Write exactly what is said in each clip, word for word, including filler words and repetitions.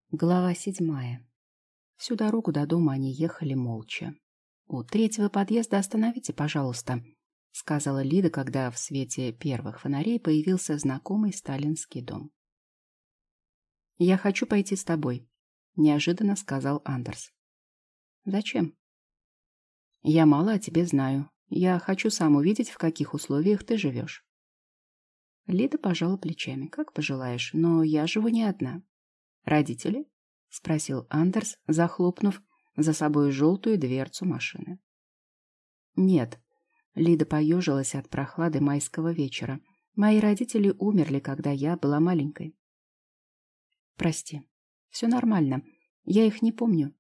Глава седьмая. Всю дорогу до дома они ехали молча. «У третьего подъезда остановите, пожалуйста», — сказала Лида, когда в свете первых фонарей появился знакомый сталинский дом. «Я хочу пойти с тобой», — неожиданно сказал Андерс. «Зачем?» «Я мало о тебе знаю. Я хочу сам увидеть, в каких условиях ты живешь». Лида пожала плечами. «Как пожелаешь, но я живу не одна». «Родители?» — спросил Андерс, захлопнув за собой желтую дверцу машины. «Нет». Лида поежилась от прохлады майского вечера. «Мои родители умерли, когда я была маленькой». «Прости. Все нормально. Я их не помню».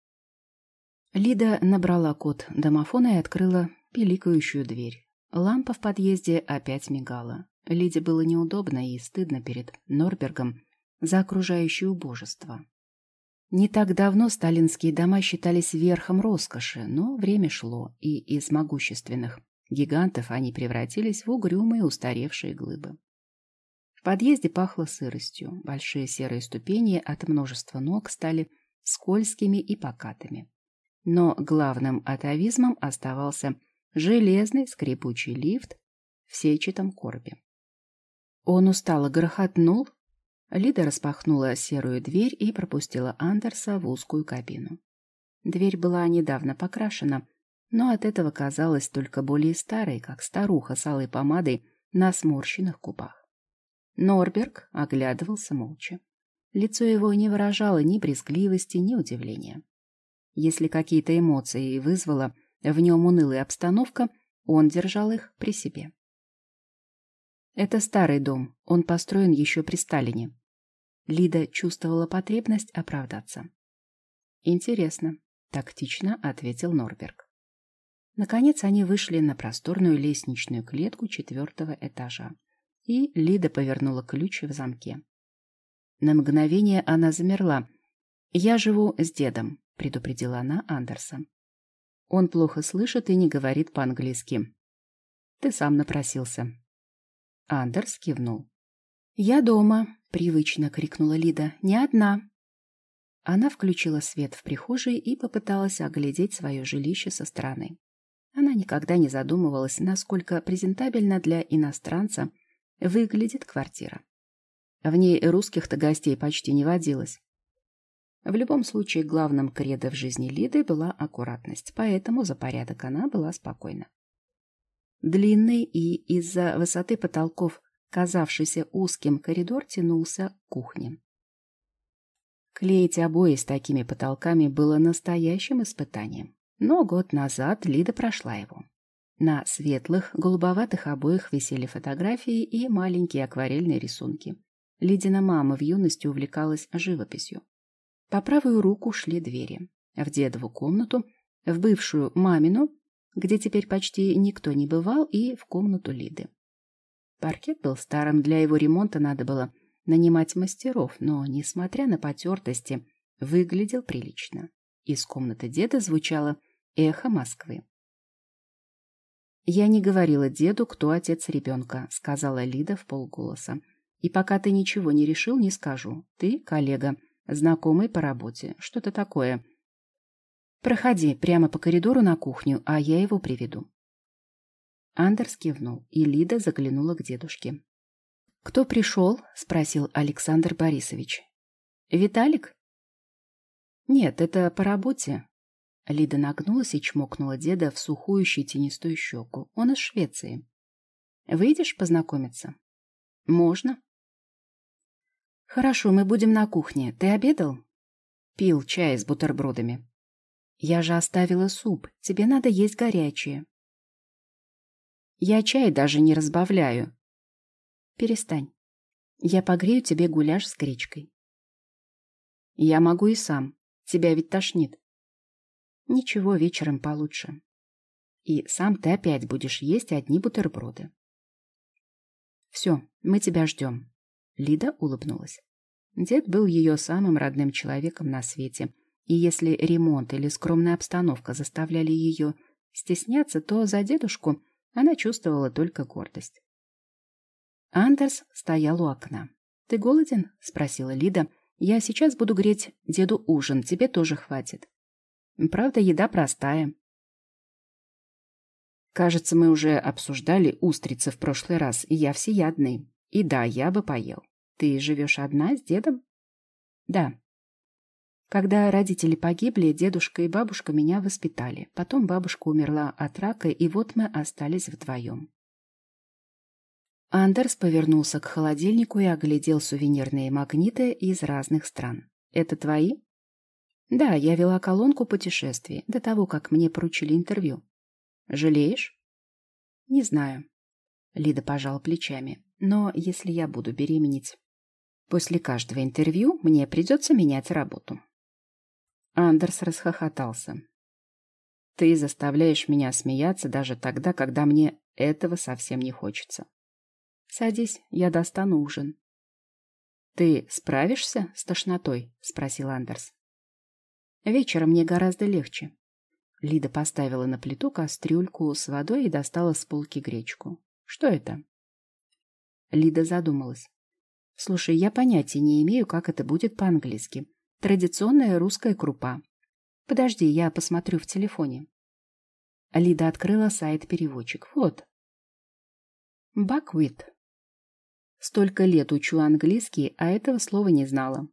Лида набрала код домофона и открыла пиликающую дверь. Лампа в подъезде опять мигала. Лиде было неудобно и стыдно перед Норбергом за окружающее убожество. Не так давно сталинские дома считались верхом роскоши, но время шло, и из могущественных гигантов они превратились в угрюмые устаревшие глыбы. В подъезде пахло сыростью, большие серые ступени от множества ног стали скользкими и покатыми. Но главным атавизмом оставался железный скрипучий лифт в сетчатом коробе. Он устало грохотнул. Лида распахнула серую дверь и пропустила Андерса в узкую кабину. Дверь была недавно покрашена, но от этого казалась только более старой, как старуха с алой помадой на сморщенных губах. Норберг оглядывался молча. Лицо его не выражало ни брезгливости, ни удивления. Если какие-то эмоции вызвала в нем унылая обстановка, он держал их при себе. Это старый дом, он построен еще при Сталине. Лида чувствовала потребность оправдаться. «Интересно», — тактично ответил Норберг. Наконец они вышли на просторную лестничную клетку четвертого этажа, и Лида повернула ключ в замке. На мгновение она замерла. «Я живу с дедом», — предупредила она Андерса. «Он плохо слышит и не говорит по-английски. Ты сам напросился». Андерс кивнул. «Я дома», — привычно крикнула Лида. «Не одна». Она включила свет в прихожей и попыталась оглядеть свое жилище со стороны. Она никогда не задумывалась, насколько презентабельно для иностранца выглядит квартира. В ней русских-то гостей почти не водилось. В любом случае, главным кредо в жизни Лиды была аккуратность, поэтому за порядок она была спокойна. Длинный и из-за высоты потолков казавшийся узким коридор тянулся к кухне. Клеить обои с такими потолками было настоящим испытанием. Но год назад Лида прошла его. На светлых, голубоватых обоях висели фотографии и маленькие акварельные рисунки. Лидина мама в юности увлекалась живописью. По правую руку шли двери. В дедову комнату, в бывшую мамину, где теперь почти никто не бывал, и в комнату Лиды. Паркет был старым, для его ремонта надо было нанимать мастеров, но, несмотря на потертости, выглядел прилично. Из комнаты деда звучало эхо Москвы. «Я не говорила деду, кто отец ребенка», — сказала Лида вполголоса. «И пока ты ничего не решил, не скажу. Ты коллега, знакомый по работе, что-то такое. Проходи прямо по коридору на кухню, а я его приведу». Андерс кивнул, и Лида заглянула к дедушке. «Кто пришел?» — спросил Александр Борисович. «Виталик?» «Нет, это по работе». Лида нагнулась и чмокнула деда в сухую щетинистую щеку. «Он из Швеции. Выйдешь познакомиться?» «Можно». «Хорошо, мы будем на кухне. Ты обедал?» «Пил чай с бутербродами». «Я же оставила суп. Тебе надо есть горячее». «Я чай даже не разбавляю». «Перестань. Я погрею тебе гуляш с гречкой». «Я могу и сам. Тебя ведь тошнит». «Ничего, вечером получше. И сам ты опять будешь есть одни бутерброды». «Все, мы тебя ждем». Лида улыбнулась. Дед был ее самым родным человеком на свете, и если ремонт или скромная обстановка заставляли ее стесняться, то за дедушку она чувствовала только гордость. Андерс стоял у окна. «Ты голоден?» — спросила Лида, Я сейчас буду греть деду ужин, тебе тоже хватит. Правда, еда простая. Кажется, мы уже обсуждали устрицы в прошлый раз, и я всеядный. И да, я бы поел. Ты живешь одна с дедом? Да. Когда родители погибли, дедушка и бабушка меня воспитали. Потом бабушка умерла от рака, и вот мы остались вдвоем. Андерс повернулся к холодильнику и оглядел сувенирные магниты из разных стран. «Это твои?» «Да, я вела колонку путешествий до того, как мне поручили интервью». «Жалеешь?» «Не знаю». Лида пожала плечами. «Но если я буду беременеть после каждого интервью, мне придется менять работу». Андерс расхохотался. «Ты заставляешь меня смеяться даже тогда, когда мне этого совсем не хочется. Садись, я достану ужин». «Ты справишься с тошнотой?» — спросил Андерс. «Вечером мне гораздо легче». Лида поставила на плиту кастрюльку с водой и достала с полки гречку. «Что это?» Лида задумалась. «Слушай, я понятия не имею, как это будет по-английски. Традиционная русская крупа. Подожди, я посмотрю в телефоне». Лида открыла сайт-переводчик. Вот. Buckwheat. Столько лет учу английский, а этого слова не знала.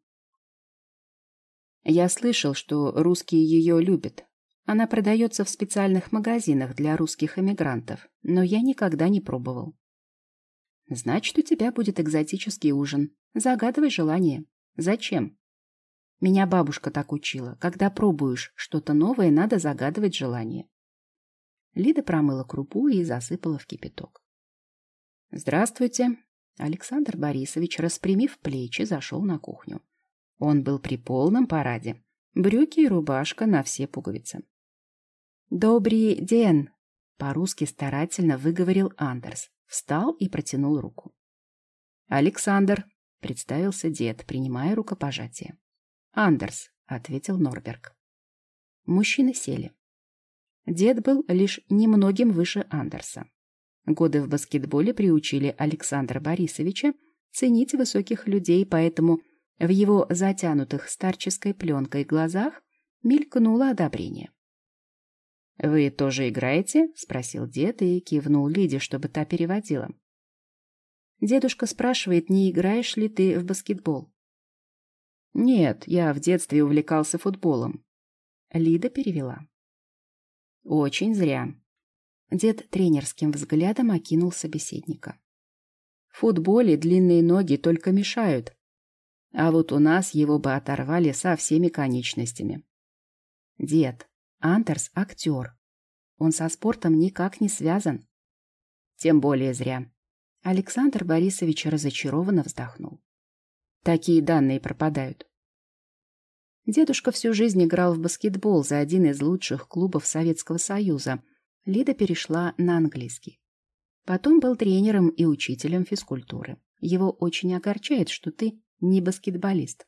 Я слышал, что русские ее любят. Она продается в специальных магазинах для русских эмигрантов, но я никогда не пробовал. Значит, у тебя будет экзотический ужин. Загадывай желание. Зачем? Меня бабушка так учила. Когда пробуешь что-то новое, надо загадывать желание. Лида промыла крупу и засыпала в кипяток. Здравствуйте. Александр Борисович, распрямив плечи, зашел на кухню. Он был при полном параде. Брюки и рубашка на все пуговицы. «Добрый день!» — по-русски старательно выговорил Андерс. Встал и протянул руку. «Александр!» — представился дед, принимая рукопожатие. «Андерс!» — ответил Норберг. Мужчины сели. Дед был лишь немногим выше Андерса. Годы в баскетболе приучили Александра Борисовича ценить высоких людей, поэтому в его затянутых старческой пленкой глазах мелькнуло одобрение. «Вы тоже играете?» — спросил дед и кивнул Лиде, чтобы та переводила. «Дедушка спрашивает, не играешь ли ты в баскетбол?» «Нет, я в детстве увлекался футболом». Лида перевела. «Очень зря». Дед тренерским взглядом окинул собеседника. «В футболе длинные ноги только мешают, а вот у нас его бы оторвали со всеми конечностями». «Дед, Андерс — актер. Он со спортом никак не связан». «Тем более зря». Александр Борисович разочарованно вздохнул. «Такие данные пропадают». Дедушка всю жизнь играл в баскетбол за один из лучших клубов Советского Союза. Лида перешла на английский. Потом был тренером и учителем физкультуры. Его очень огорчает, что ты не баскетболист.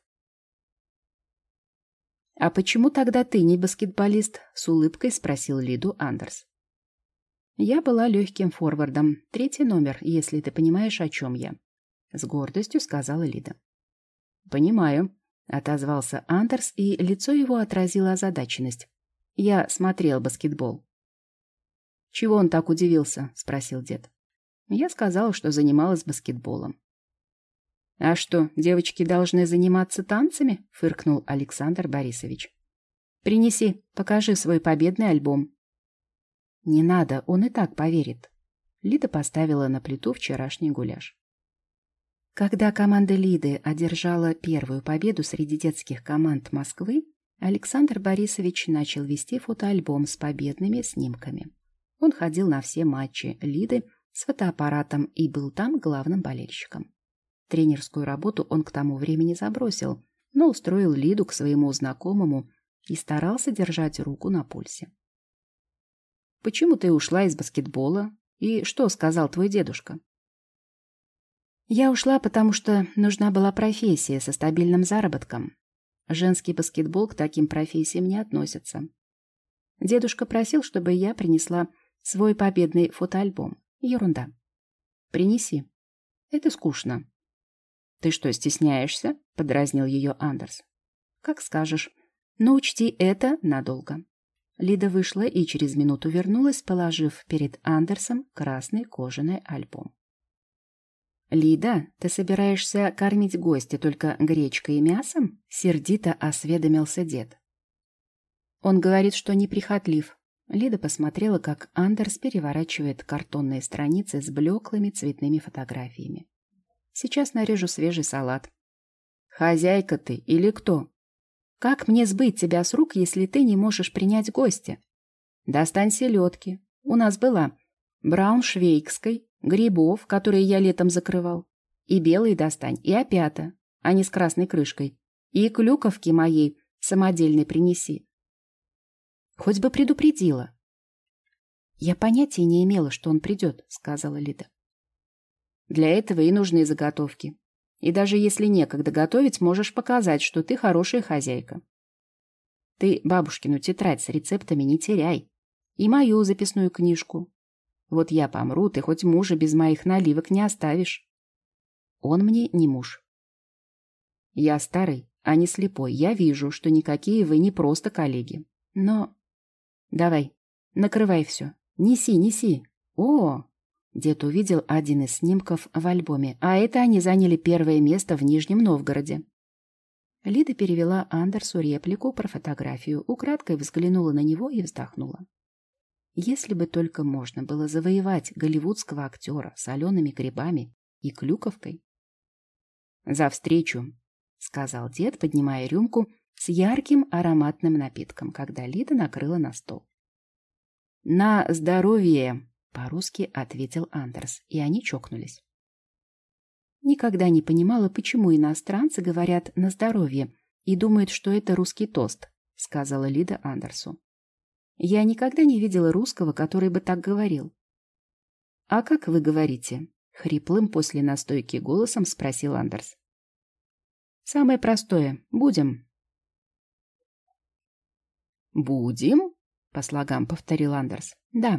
«А почему тогда ты не баскетболист?» — с улыбкой спросил Лиду Андерс. «Я была легким форвардом. Третий номер, если ты понимаешь, о чем я», — с гордостью сказала Лида. «Понимаю», — отозвался Андерс, и лицо его отразило озадаченность. «Я смотрел баскетбол». «Чего он так удивился?» — спросил дед. Я сказала, что занималась баскетболом. «А что, девочки должны заниматься танцами?» — фыркнул Александр Борисович. «Принеси, покажи свой победный альбом». «Не надо, он и так поверит». Лида поставила на плиту вчерашний гуляш. Когда команда Лиды одержала первую победу среди детских команд Москвы, Александр Борисович начал вести фотоальбом с победными снимками. Он ходил на все матчи Лиды с фотоаппаратом и был там главным болельщиком. Тренерскую работу он к тому времени забросил, но устроил Лиду к своему знакомому и старался держать руку на пульсе. «Почему ты ушла из баскетбола? И что сказал твой дедушка?» «Я ушла, потому что нужна была профессия со стабильным заработком. Женский баскетбол к таким профессиям не относится. Дедушка просил, чтобы я принесла свой победный фотоальбом. Ерунда. Принеси. Это скучно. «Ты что, стесняешься?» — подразнил ее Андерс. «Как скажешь. Но учти, это надолго». Лида вышла и через минуту вернулась, положив перед Андерсом красный кожаный альбом. «Лида, ты собираешься кормить гостя только гречкой и мясом?» — сердито осведомился дед. «Он говорит, что неприхотлив». Лида посмотрела, как Андерс переворачивает картонные страницы с блеклыми цветными фотографиями. «Сейчас нарежу свежий салат». «Хозяйка ты или кто? Как мне сбыть тебя с рук, если ты не можешь принять гостя? Достань селедки. У нас была брауншвейгской, грибов, которые я летом закрывал. И белые достань, и опята, а не с красной крышкой. И клюковки моей самодельной принеси. Хоть бы предупредила». «Я понятия не имела, что он придет», — сказала Лида. «Для этого и нужны заготовки. И даже если некогда готовить, можешь показать, что ты хорошая хозяйка. Ты бабушкину тетрадь с рецептами не теряй. И мою записную книжку. Вот я помру, ты хоть мужа без моих наливок не оставишь. Он мне не муж. Я старый, а не слепой. Я вижу, что никакие вы не просто коллеги. Но... Давай, накрывай все. Неси, неси. О!» Дед увидел один из снимков в альбоме, а это они заняли первое место в Нижнем Новгороде. Лида перевела Андерсу реплику про фотографию, украдкой взглянула на него и вздохнула. Если бы только можно было завоевать голливудского актера солеными грибами и клюковкой. «За встречу», — сказал дед, поднимая рюмку с ярким ароматным напитком, когда Лида накрыла на стол. «На здоровье», — по-русски ответил Андерс, и они чокнулись. Никогда не понимала, почему иностранцы говорят «на здоровье» и думают, что это русский тост, — сказала Лида Андерсу. Я никогда не видела русского, который бы так говорил. «А как вы говорите?» — хриплым после настойки голосом спросил Андерс. «Самое простое. Будем». «Будем?» — по слогам повторил Андерс. «Да».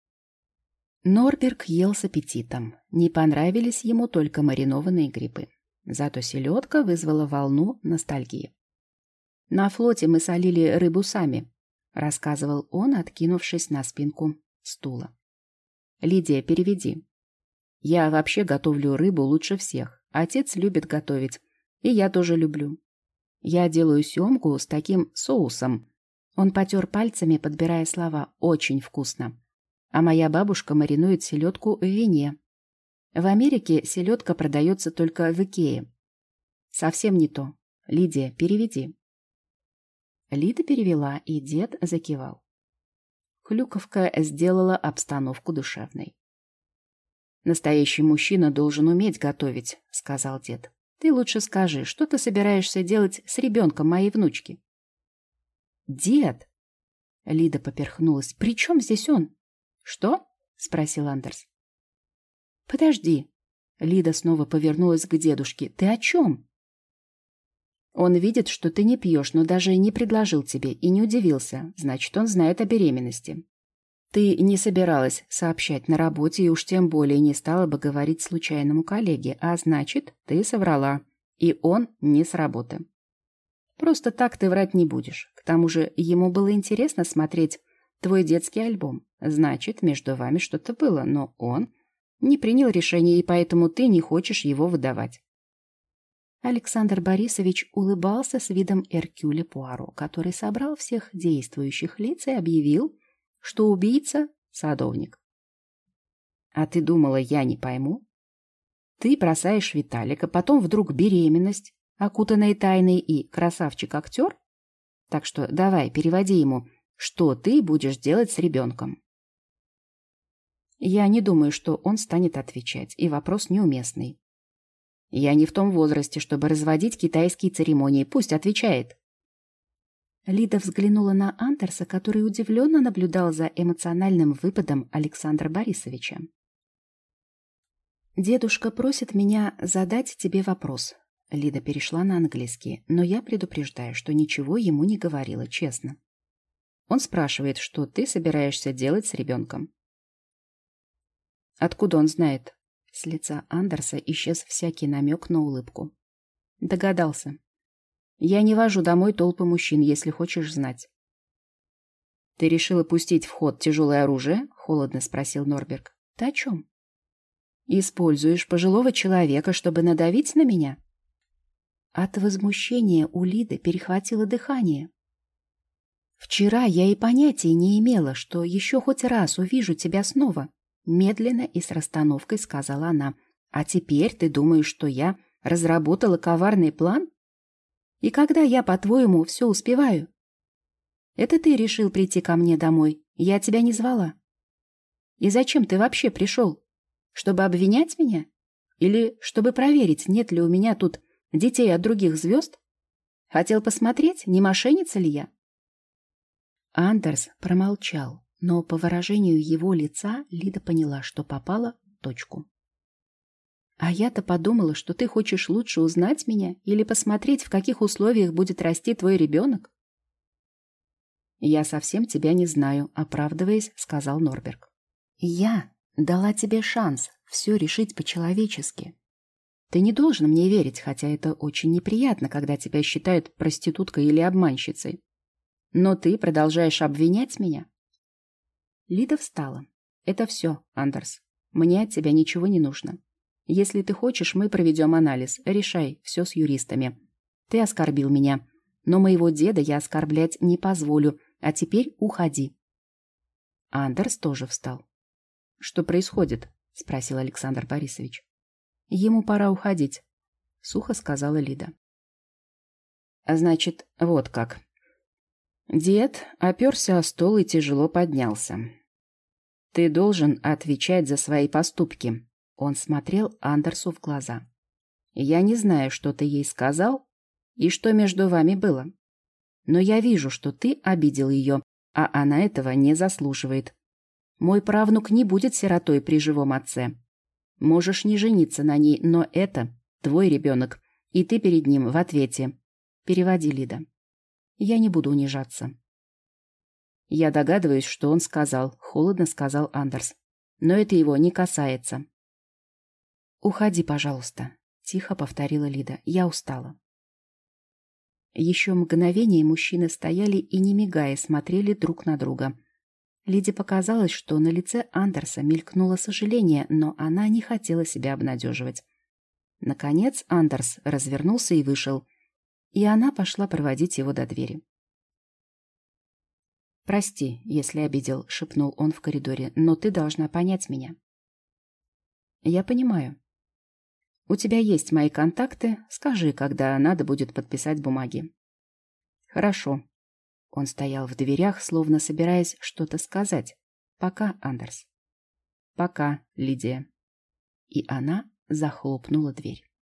Норберг ел с аппетитом. Не понравились ему только маринованные грибы. Зато селедка вызвала волну ностальгии. «На флоте мы солили рыбу сами», — рассказывал он, откинувшись на спинку стула. «Лидия, переведи. Я вообще готовлю рыбу лучше всех. Отец любит готовить, и я тоже люблю. Я делаю семгу с таким соусом». Он потер пальцами, подбирая слова. «Очень вкусно. А моя бабушка маринует селедку в вине. В Америке селедка продается только в Икее. Совсем не то. Лидия, переведи». Лида перевела, и дед закивал. Клюковка сделала обстановку душевной. «Настоящий мужчина должен уметь готовить», — сказал дед. «Ты лучше скажи, что ты собираешься делать с ребенком моей внучки?» «Дед!» — Лида поперхнулась. «При чем здесь он?» «Что?» — спросил Андерс. «Подожди». Лида снова повернулась к дедушке. «Ты о чем?» «Он видит, что ты не пьешь, но даже не предложил тебе и не удивился. Значит, он знает о беременности. Ты не собиралась сообщать на работе и уж тем более не стала бы говорить случайному коллеге, а значит, ты соврала, и он не с работы. Просто так ты врать не будешь. К тому же ему было интересно смотреть твой детский альбом. Значит, между вами что-то было, но он не принял решение, и поэтому ты не хочешь его выдавать». Александр Борисович улыбался с видом Эркюля Пуаро, который собрал всех действующих лиц и объявил, что убийца — садовник. «А ты думала, я не пойму? Ты бросаешь Виталика, потом вдруг беременность, окутанная тайной, и красавчик-актер? Так что давай, переводи ему, что ты будешь делать с ребенком». Я не думаю, что он станет отвечать, и вопрос неуместный. Я не в том возрасте, чтобы разводить китайские церемонии. Пусть отвечает. Лида взглянула на Андерса, который удивленно наблюдал за эмоциональным выпадом Александра Борисовича. «Дедушка просит меня задать тебе вопрос». Лида перешла на английский, но я предупреждаю, что ничего ему не говорила, честно. Он спрашивает, что ты собираешься делать с ребенком. «Откуда он знает?» — С лица Андерса исчез всякий намек на улыбку. Догадался. Я не вожу домой толпы мужчин, если хочешь знать. Ты решила пустить в ход тяжелое оружие? Холодно спросил Норберг. Ты о чем? Используешь пожилого человека, чтобы надавить на меня? От возмущения у Лиды перехватило дыхание. Вчера я и понятия не имела, что еще хоть раз увижу тебя снова. Медленно и с расстановкой сказала она. А теперь ты думаешь, что я разработала коварный план? И когда я, по-твоему, все успеваю? Это ты решил прийти ко мне домой. Я тебя не звала. И зачем ты вообще пришел? Чтобы обвинять меня? Или чтобы проверить, нет ли у меня тут детей от других звезд? Хотел посмотреть, не мошенница ли я? Андерс промолчал, но по выражению его лица Лида поняла, что попала в точку. А я-то подумала, что ты хочешь лучше узнать меня или посмотреть, в каких условиях будет расти твой ребенок. Я совсем тебя не знаю, оправдываясь, сказал Норберг. Я дала тебе шанс все решить по-человечески. Ты не должен мне верить, хотя это очень неприятно, когда тебя считают проституткой или обманщицей. Но ты продолжаешь обвинять меня? Лида встала. Это все, Андерс. Мне от тебя ничего не нужно. Если ты хочешь, мы проведем анализ. Решай все с юристами. Ты оскорбил меня, но моего деда я оскорблять не позволю, а теперь уходи. Андерс тоже встал. Что происходит? Спросил Александр Борисович. Ему пора уходить, сухо сказала Лида. А значит, вот как. Дед оперся о стол и тяжело поднялся. Ты должен отвечать за свои поступки. Он смотрел Андерсу в глаза. Я не знаю, что ты ей сказал и что между вами было. Но я вижу, что ты обидел ее, а она этого не заслуживает. Мой правнук не будет сиротой при живом отце. Можешь не жениться на ней, но это твой ребенок, и ты перед ним в ответе. Переводи, Лида. Я не буду унижаться. Я догадываюсь, что он сказал, холодно сказал Андерс. Но это его не касается. Уходи, пожалуйста, тихо повторила Лида. Я устала. Еще мгновение мужчины стояли и, не мигая, смотрели друг на друга. Лиде показалось, что на лице Андерса мелькнуло сожаление, но она не хотела себя обнадеживать. Наконец Андерс развернулся и вышел, и она пошла проводить его до двери. «Прости, если обидел», — шепнул он в коридоре, — «но ты должна понять меня». «Я понимаю. У тебя есть мои контакты, скажи, когда надо будет подписать бумаги». «Хорошо». Он стоял в дверях, словно собираясь что-то сказать. «Пока, Андерс». «Пока, Лидия». И она захлопнула дверь.